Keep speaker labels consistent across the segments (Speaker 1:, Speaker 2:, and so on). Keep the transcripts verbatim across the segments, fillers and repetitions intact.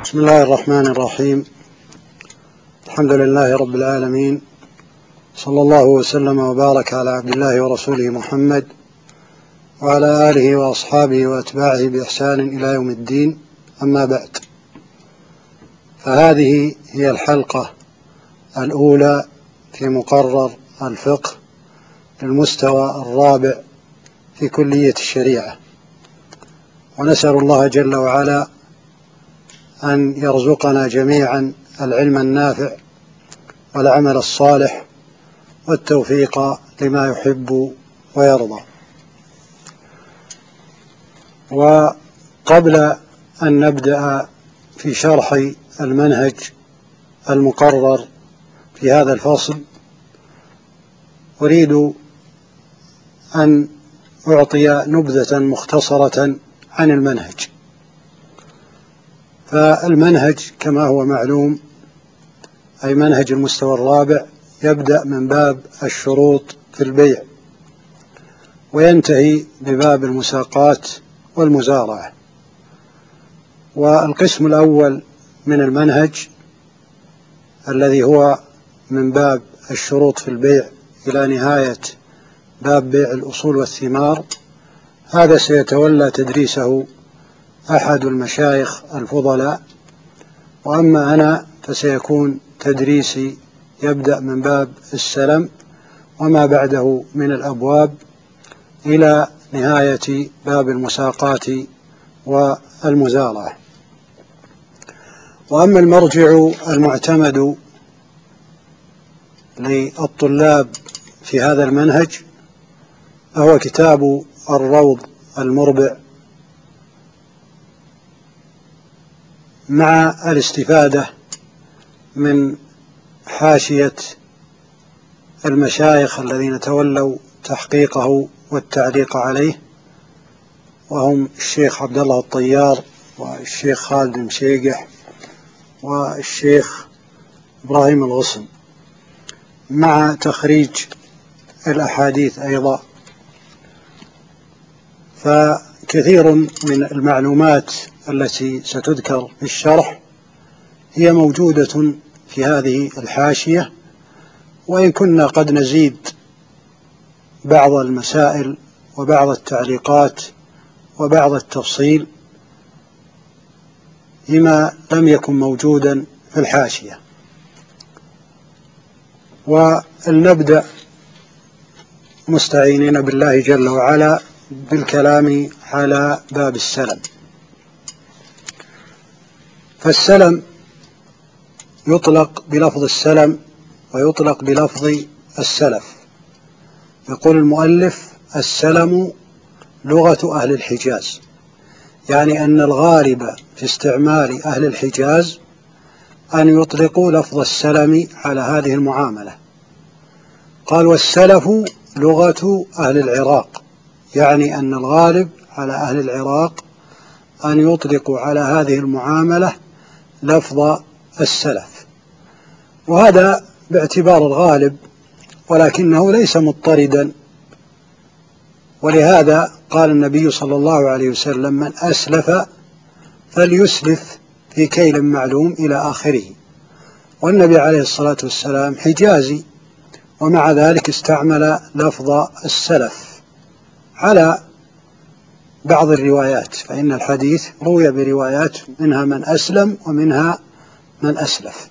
Speaker 1: بسم الله الرحمن الرحيم. الحمد لله رب العالمين، صلى الله وسلم وبارك على عبد الله ورسوله محمد وعلى آله وأصحابه وأتباعه بإحسان إلى يوم الدين. أما بعد، فهذه هي الحلقة الأولى في مقرر الفقه للمستوى الرابع في كلية الشريعة، ونسأل الله جل وعلا أن يرزقنا جميعا العلم النافع والعمل الصالح والتوفيق لما يحب ويرضى. وقبل أن نبدأ في شرح المنهج المقرر في هذا الفصل، أريد أن أعطي نبذة مختصرة عن المنهج. فالمنهج كما هو معلوم، أي منهج المستوى الرابع، يبدأ من باب الشروط في البيع وينتهي بباب المساقات والمزارعة. والقسم الأول من المنهج الذي هو من باب الشروط في البيع إلى نهاية باب بيع الأصول والثمار، هذا سيتولى تدريسه أحد المشايخ الفضلاء، وأما أنا فسيكون تدريسي يبدأ من باب السلم وما بعده من الأبواب إلى نهاية باب المساقات والمزارعة. وأما المرجع المعتمد للطلاب في هذا المنهج فهو كتاب الروض المربع، مع الاستفادة من حاشية المشايخ الذين تولوا تحقيقه والتعليق عليه، وهم الشيخ عبد الله الطيار والشيخ خالد مشيقح والشيخ إبراهيم الغصن، مع تخريج الأحاديث أيضا. فكثير من المعلومات التي ستذكر في الشرح هي موجودة في هذه الحاشية، وإن كنا قد نزيد بعض المسائل وبعض التعليقات وبعض التفصيل لما لم يكن موجودا في الحاشية. ولنبدأ مستعينين بالله جل وعلا بالكلام على باب السلم. فالسلم يطلق بلفظ السلم ويطلق بلفظ السلف. يقول المؤلف: السلم لغة أهل الحجاز، يعني أن الغالب في استعمال أهل الحجاز أن يطلقوا لفظ السلم على هذه المعاملة. قال: والسلف لغة أهل العراق، يعني أن الغالب على أهل العراق أن يطلقوا على هذه المعاملة لفظ السلف، وهذا باعتبار الغالب، ولكنه ليس مضطردا. ولهذا قال النبي صلى الله عليه وسلم: من أسلف فليسلف في كيل معلوم إلى آخره. والنبي عليه الصلاة والسلام حجازي، ومع ذلك استعمل لفظ السلف على بعض الروايات، فإن الحديث روي بروايات منها من أسلم ومنها من أسلف.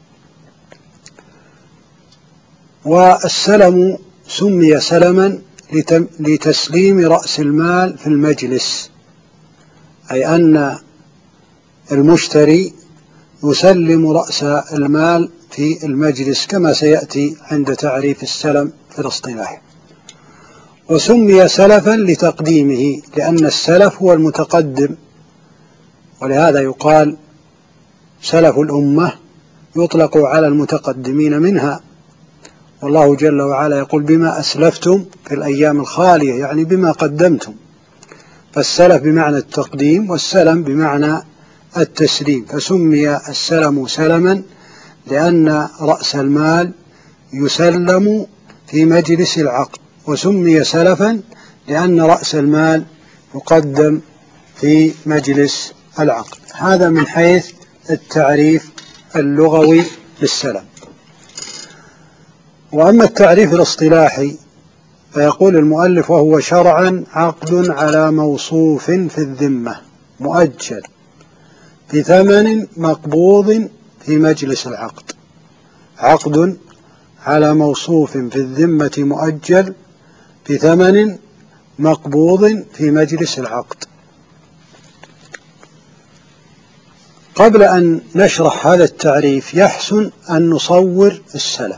Speaker 1: والسلم سمي سلما لتسليم رأس المال في المجلس، أي أن المشتري يسلم رأس المال في المجلس كما سيأتي عند تعريف السلم في الاصطلاح. وسمي سلفا لتقديمه، لأن السلف هو المتقدم، ولهذا يقال سلف الأمة يطلق على المتقدمين منها. والله جل وعلا يقول: بما أسلفتم في الأيام الخالية، يعني بما قدمتم. فالسلف بمعنى التقديم، والسلم بمعنى التسليم. فسمي السلم سلما لأن رأس المال يسلم في مجلس العقد، وسمي سلفا لأن رأس المال يقدم في مجلس العقد. هذا من حيث التعريف اللغوي للسلم. وأما التعريف الاصطلاحي فيقول المؤلف: وهو شرعا عقد على موصوف في الذمة مؤجل بثمن مقبوض في مجلس العقد. عقد على موصوف في الذمة مؤجل بثمن مقبوض في مجلس العقد. قبل أن نشرح هذا التعريف يحسن أن نصور السلم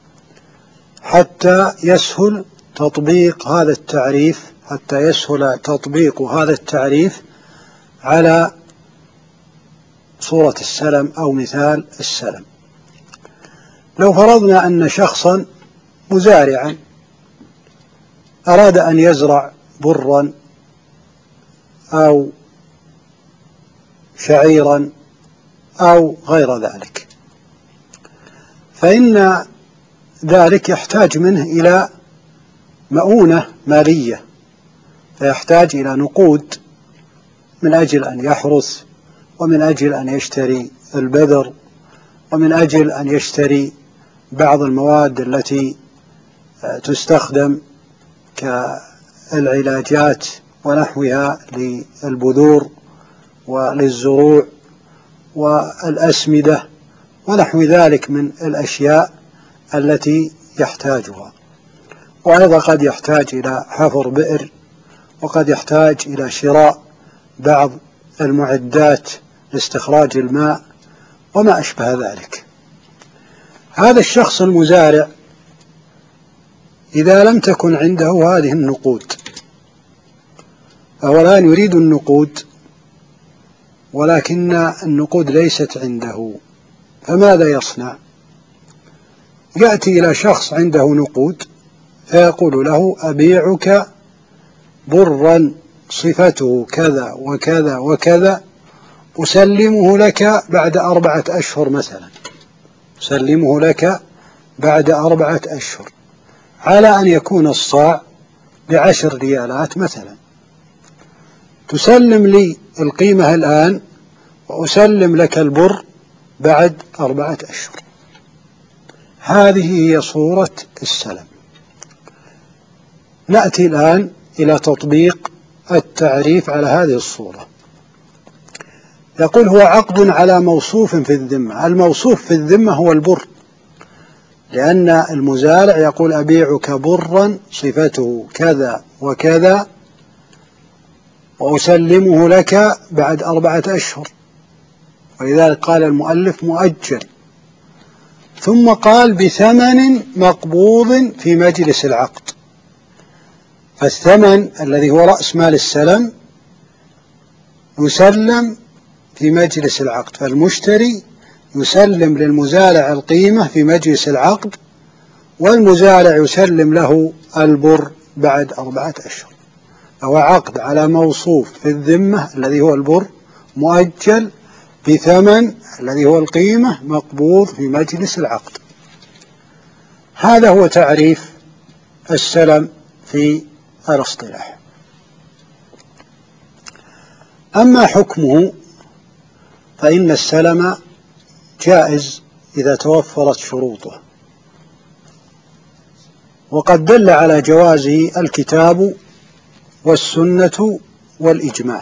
Speaker 1: حتى يسهل تطبيق هذا التعريف حتى يسهل تطبيق هذا التعريف على صورة السلم أو مثال السلم. لو فرضنا أن شخصا مزارعا أراد أن يزرع برا أو شعيرا أو غير ذلك، فإن ذلك يحتاج منه إلى مؤونة مالية، فيحتاج إلى نقود من أجل أن يحرث، ومن أجل أن يشتري البذر، ومن أجل أن يشتري بعض المواد التي تستخدم كالعلاجات ونحوها للبذور وللزروع والأسمدة ونحو ذلك من الأشياء التي يحتاجها. وأيضا قد يحتاج إلى حفر بئر، وقد يحتاج إلى شراء بعض المعدات لاستخراج الماء وما أشبه ذلك. هذا الشخص المزارع إذا لم تكن عنده هذه النقود، فهو الآن يريد النقود ولكن النقود ليست عنده، فماذا يصنع؟ يأتي إلى شخص عنده نقود فيقول له: أبيعك برا صفته كذا وكذا وكذا، أسلمه لك بعد أربعة أشهر مثلا، أسلمه لك بعد أربعة أشهر على أن يكون الصاع بعشر ريالات مثلا. تسلم لي القيمة الآن وأسلم لك البر بعد أربعة أشهر. هذه هي صورة السلم. نأتي الآن إلى تطبيق التعريف على هذه الصورة. يقول: هو عقد على موصوف في الذمة. الموصوف في الذمة هو البر، لأن المزارع يقول: أبيعك برا صفته كذا وكذا وأسلمه لك بعد أربعة أشهر، ولذلك قال المؤلف مؤجل، ثم قال بثمن مقبوض في مجلس العقد. فالثمن الذي هو رأس مال السلم يسلم في مجلس العقد، فالمشتري يسلم للمزارع القيمة في مجلس العقد، والمزارع يسلم له البر بعد أربعة أشهر. فهو عقد على موصوف في الذمة الذي هو البر مؤجل بثمن الذي هو القيمة مقبوض في مجلس العقد. هذا هو تعريف السلم في الاصطلاح. أما حكمه فإن السلم جائز إذا توفرت شروطه، وقد دل على جوازه الكتاب والسنة والإجماع.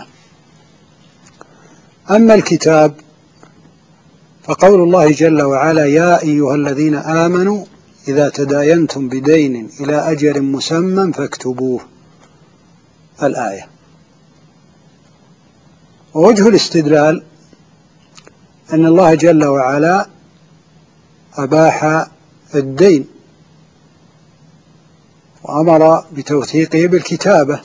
Speaker 1: أما الكتاب فقول الله جل وعلا: يا أيها الذين آمنوا إذا تداينتم بدين إلى أجل مسمى فاكتبوه، الآية. ووجه الاستدلال أن الله جل وعلا أباح الدين وأمر بتوثيقه بالكتابة،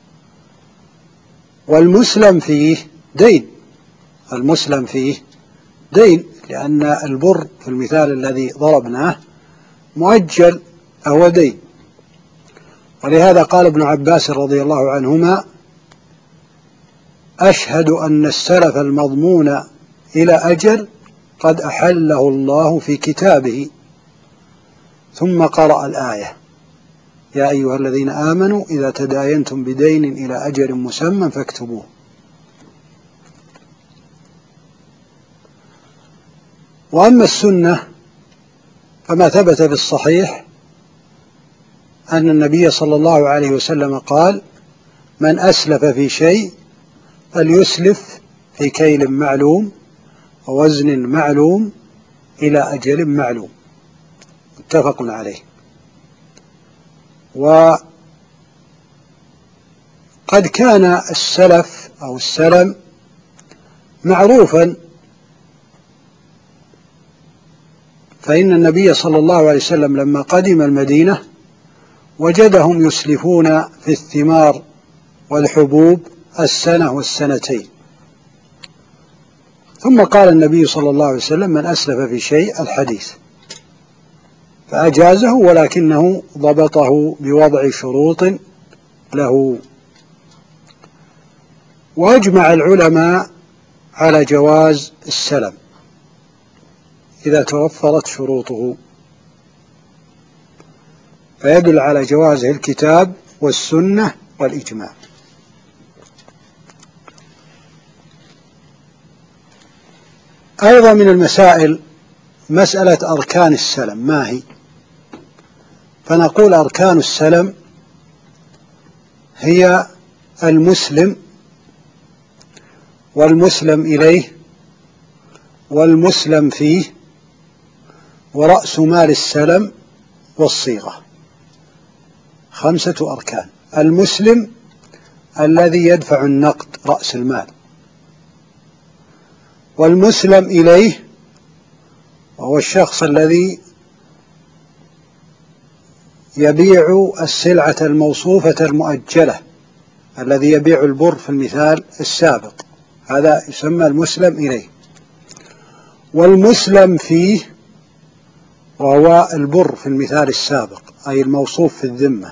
Speaker 1: والمسلم فيه دين، المسلم فيه دين، لأن البر في المثال الذي ضربناه مؤجل أو دين. ولهذا قال ابن عباس رضي الله عنهما: أشهد أن السلف المضمون إلى أجل قد أحله الله في كتابه، ثم قرأ الآية: يا أيها الذين آمنوا إذا تداينتم بدين إلى أجل مسمى فاكتبوه. وأما السنة فما ثبت في الصحيح أن النبي صلى الله عليه وسلم قال: من أسلف في شيء فليسلف في كيل معلوم ووزن معلوم إلى أجل معلوم، متفق عليه. وقد كان السلف أو السلم معروفا، فإن النبي صلى الله عليه وسلم لما قدم المدينة وجدهم يسلفون في الثمار والحبوب السنة والسنتين، ثم قال النبي صلى الله عليه وسلم: من أسلف في شيء الحديث، فأجازه، ولكنه ضبطه بوضع شروط له. وأجمع العلماء على جواز السلم إذا توفرت شروطه، فيدل على جوازه الكتاب والسنة والإجماع. أيضا من المسائل مسألة أركان السلم ما هي؟ فنقول: أركان السلم هي المسلم والمسلم إليه والمسلم فيه ورأس مال السلم والصيغة، خمسة أركان. المسلم الذي يدفع النقد رأس المال، والمسلم إليه وهو الشخص الذي يبيع السلعة الموصوفة المؤجلة، الذي يبيع البر في المثال السابق، هذا يسمى المسلم إليه. والمسلم فيه وهو البر في المثال السابق، أي الموصوف في الذمة.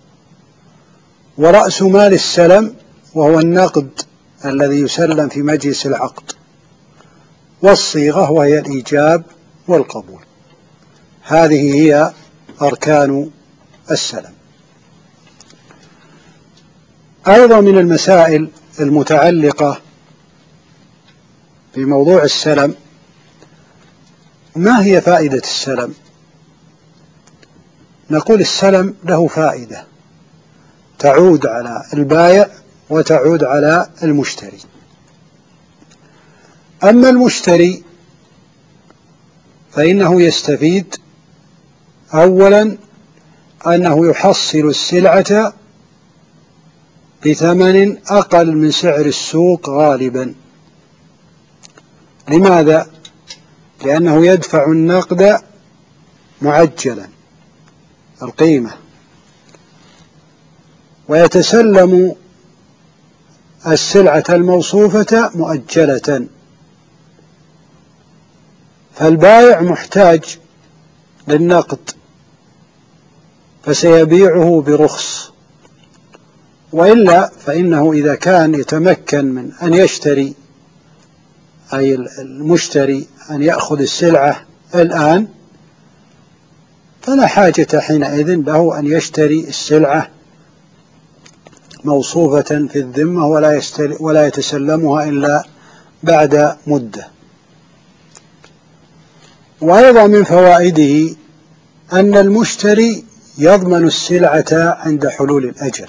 Speaker 1: ورأس مال السلم وهو النقد الذي يسلم في مجلس العقد. والصيغة وهي الإيجاب والقبول. هذه هي أركان السلم. أيضا من المسائل المتعلقة بموضوع السلم: ما هي فائدة السلم؟ نقول: السلم له فائدة تعود على البائع وتعود على المشتري. أما المشتري فإنه يستفيد أولا أنه يحصل السلعة بثمن أقل من سعر السوق غالبا. لماذا؟ لأنه يدفع النقد معجلا القيمة، ويتسلم السلعة الموصوفة مؤجلة، فالبائع محتاج للنقد فسيبيعه برخص، وإلا فإنه إذا كان يتمكن من أن يشتري، أي المشتري أن يأخذ السلعة الآن، فلا حاجة حينئذ له أن يشتري السلعة موصوفة في الذمة ولا, ولا يتسلمها إلا بعد مدة. وأيضا من فوائده أن المشتري يضمن السلعة عند حلول الأجل،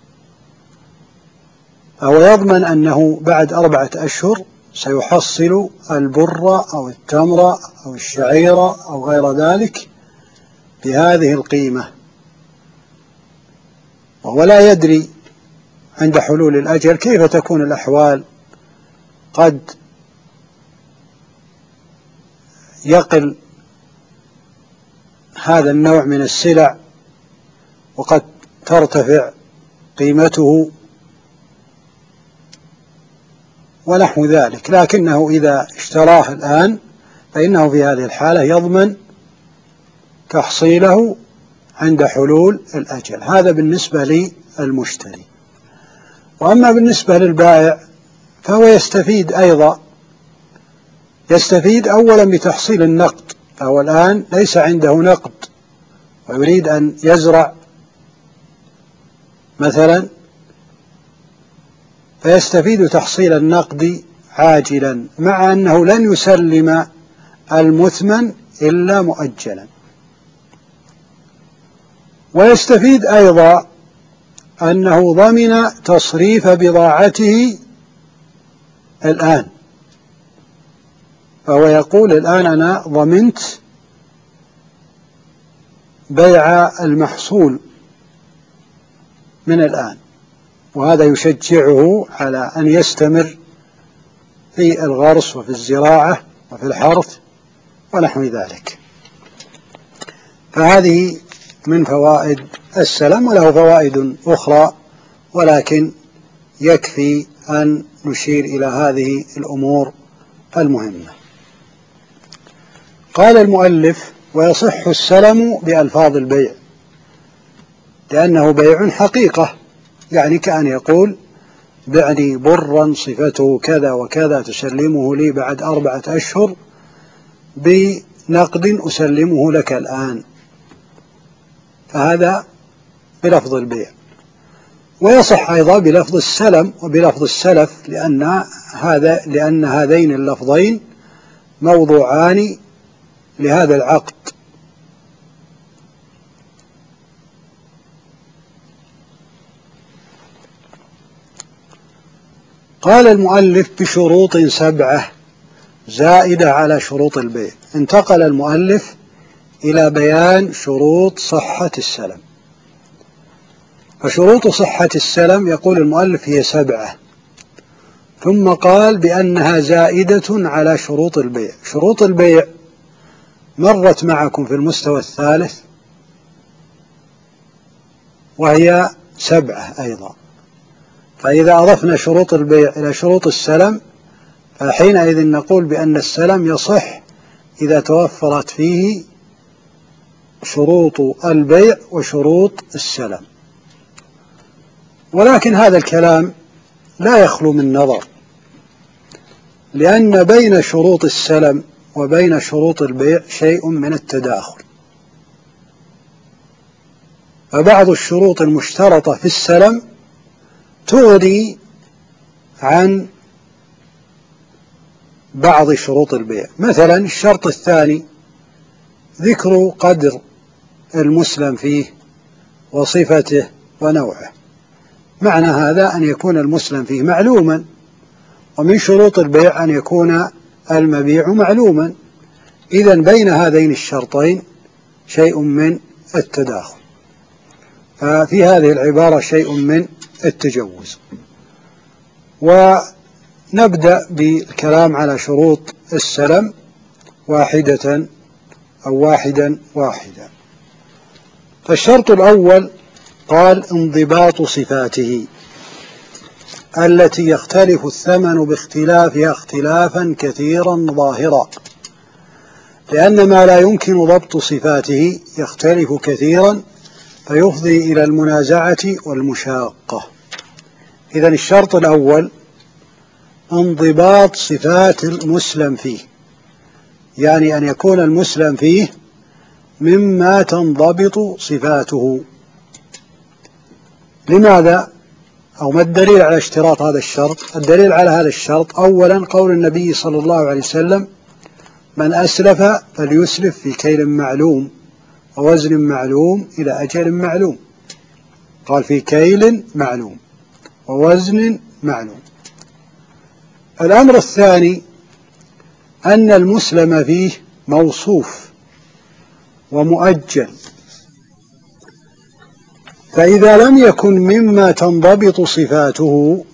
Speaker 1: فهو يضمن أنه بعد أربعة أشهر سيحصل البر أو التمر أو الشعير أو غير ذلك بهذه القيمة، وهو لا يدري عند حلول الأجل كيف تكون الأحوال، قد يقل هذا النوع من السلع وقد ترتفع قيمته ونحو ذلك، لكنه إذا اشتراه الآن فإنه في هذه الحالة يضمن تحصيله عند حلول الأجل. هذا بالنسبة للمشتري. وأما بالنسبة للبائع فهو يستفيد أيضا، يستفيد أولا بتحصيل النقد، فهو الآن ليس عنده نقد ويريد أن يزرع مثلا، فيستفيد تحصيل النقد عاجلا، مع أنه لن يسلم المثمن إلا مؤجلا. ويستفيد أيضا أنه ضمن تصريف بضاعته الآن، فهو يقول الآن أنا ضمنت بيع المحصول من الآن، وهذا يشجعه على أن يستمر في الغرس وفي الزراعة وفي الحرث ونحو ذلك. فهذه من فوائد السلم، وله فوائد أخرى ولكن يكفي أن نشير إلى هذه الأمور المهمة. قال المؤلف: ويصح السلم بألفاظ البيع، لأنه بيع حقيقة، يعني كأن يقول: بعني برا صفته كذا وكذا تسلمه لي بعد أربعة أشهر بنقد أسلمه لك الآن، فهذا بلفظ البيع. ويصح أيضا بلفظ السلم وبلفظ السلف، لأن هذا لأن هذين اللفظين موضوعان لهذا العقد. قال المؤلف: بشروط سبعة زائدة على شروط البيع. انتقل المؤلف إلى بيان شروط صحة السلم. فشروط صحة السلم يقول المؤلف هي سبعة، ثم قال بأنها زائدة على شروط البيع. شروط البيع مرت معكم في المستوى الثالث وهي سبعة أيضا، فإذا أضفنا شروط البيع إلى شروط السلم فحينئذ نقول بأن السلم يصح إذا توفرت فيه شروط البيع وشروط السلم. ولكن هذا الكلام لا يخلو من نظر، لأن بين شروط السلم وبين شروط البيع شيء من التداخل. فبعض الشروط المشترطة في السلم تغني عن بعض شروط البيع. مثلا الشرط الثاني ذكر قدر المسلم فيه وصفته ونوعه، معنى هذا أن يكون المسلم فيه معلوما، ومن شروط البيع أن يكون المبيع معلوما. إذن بين هذين الشرطين شيء من التداخل، ففي هذه العبارة شيء من التجوز. ونبدأ بالكلام على شروط السلم واحدة أو واحدا واحدا. فالشرط الأول قال: انضباط صفاته التي يختلف الثمن باختلافها اختلافا كثيرا ظاهرا، لأن ما لا يمكن ضبط صفاته يختلف كثيرا فيفضي إلى المنازعة والمشاقة. إذن الشرط الأول انضباط صفات المسلم فيه، يعني أن يكون المسلم فيه مما تنضبط صفاته. لماذا؟ أو ما الدليل على اشتراط هذا الشرط؟ الدليل على هذا الشرط أولا قول النبي صلى الله عليه وسلم: من أسلف فليسلف في كيل معلوم ووزن معلوم إلى أجل معلوم. قال في كيل معلوم ووزن معلوم. الأمر الثاني أن المسلم فيه موصوف ومؤجل، فإذا لم يكن مما تنضبط صفاته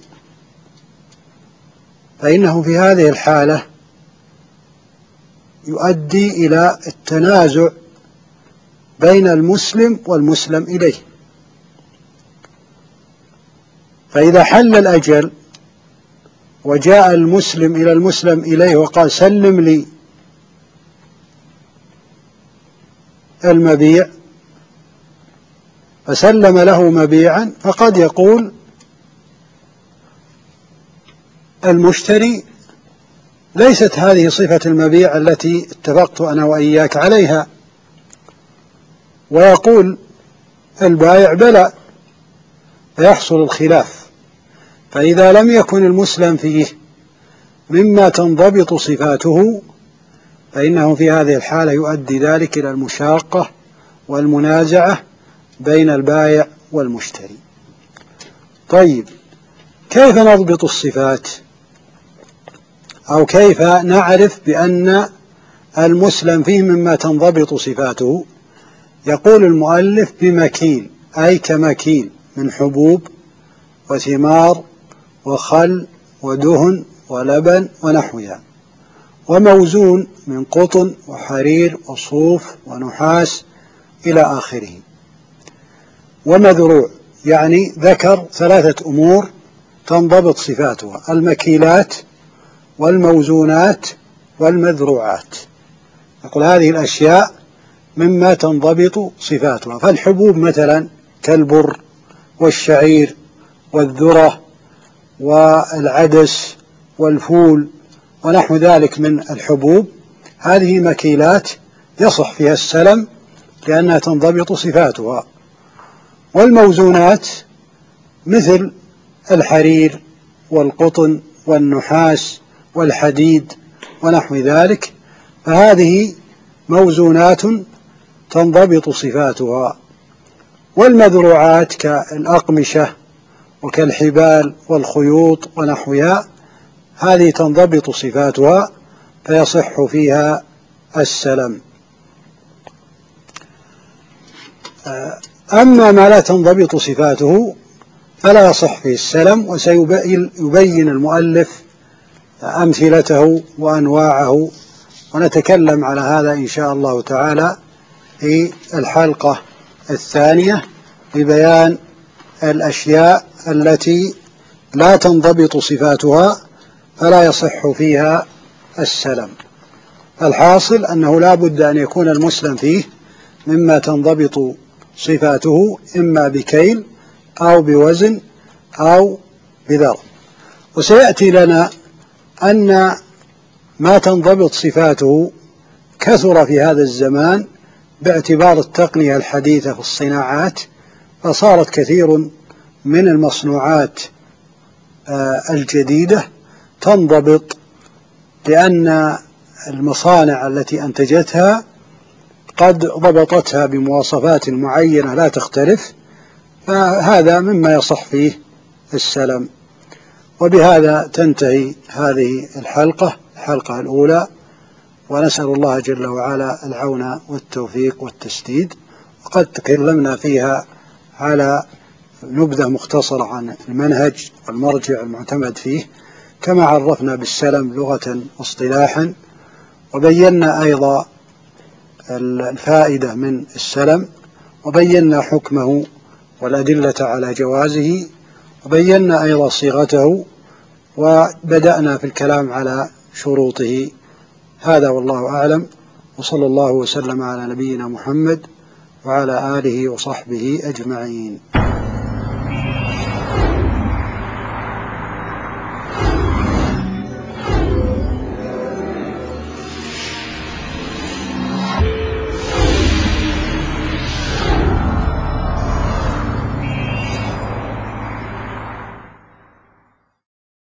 Speaker 1: فإنه في هذه الحالة يؤدي إلى التنازع بين المسلم والمسلم إليه. فإذا حل الأجل وجاء المسلم إلى المسلم إليه وقال: سلم لي المبيع، فسلم له مبيعا، فقد يقول المشتري: ليست هذه صفة المبيع التي اتفقت أنا وإياك عليها، ويقول البائع: بلى، فيحصل الخلاف. فإذا لم يكن المسلم فيه مما تنضبط صفاته فإنه في هذه الحالة يؤدي ذلك إلى المشاقة والمنازعة بين البائع والمشتري. طيب، كيف نضبط الصفات، أو كيف نعرف بأن المسلم فيه مما تنضبط صفاته؟ يقول المؤلف: بمكيل، أي كمكيل من حبوب وثمار وخل ودهن ولبن ونحوها، وموزون من قطن وحرير وصوف ونحاس إلى آخره، ومذروع، يعني ذكر ثلاثة أمور تنضبط صفاتها: المكيلات والموزونات والمذروعات. يقول هذه الأشياء مما تنضبط صفاتها. فالحبوب مثلا كالبر والشعير والذرة والعدس والفول ونحو ذلك من الحبوب، هذه مكيلات يصح فيها السلم لأنها تنضبط صفاتها. والموزونات مثل الحرير والقطن والنحاس والحديد ونحو ذلك، فهذه موزونات تنضبط صفاتها. والمذروعات كالأقمشة وكالحبال والخيوط ونحوها، هذه تنضبط صفاتها فيصح فيها السلم. أما ما لا تنضبط صفاته فلا يصح فيه السلم، وسيبين المؤلف أمثلته وأنواعه، ونتكلم على هذا إن شاء الله تعالى في الحلقة الثانية ببيان الأشياء التي لا تنضبط صفاتها فلا يصح فيها السلم. الحاصل أنه لا بد أن يكون المسلم فيه مما تنضبط صفاته، إما بكيل أو بوزن أو بذر. وسيأتي لنا أن ما تنضبط صفاته كثر في هذا الزمان باعتبار التقنية الحديثة في الصناعات، فصارت كثير من المصنوعات الجديدة تنضبط لأن المصانع التي أنتجتها قد ضبطتها بمواصفات معينة لا تختلف، فهذا مما يصح فيه السلم. وبهذا تنتهي هذه الحلقة الحلقة الأولى، ونسأل الله جل وعلا العون والتوفيق والتسديد. وقد تكلمنا فيها على نبذة مختصرة عن المنهج والمرجع المعتمد فيه، كما عرفنا بالسلم لغة واصطلاحا، وبينا أيضا الفائدة من السلم، وبينا حكمه والأدلة على جوازه، وبينا أيضا صيغته، وبدأنا في الكلام على شروطه. هذا والله أعلم، وصلى الله وسلم على نبينا محمد وعلى آله وصحبه أجمعين.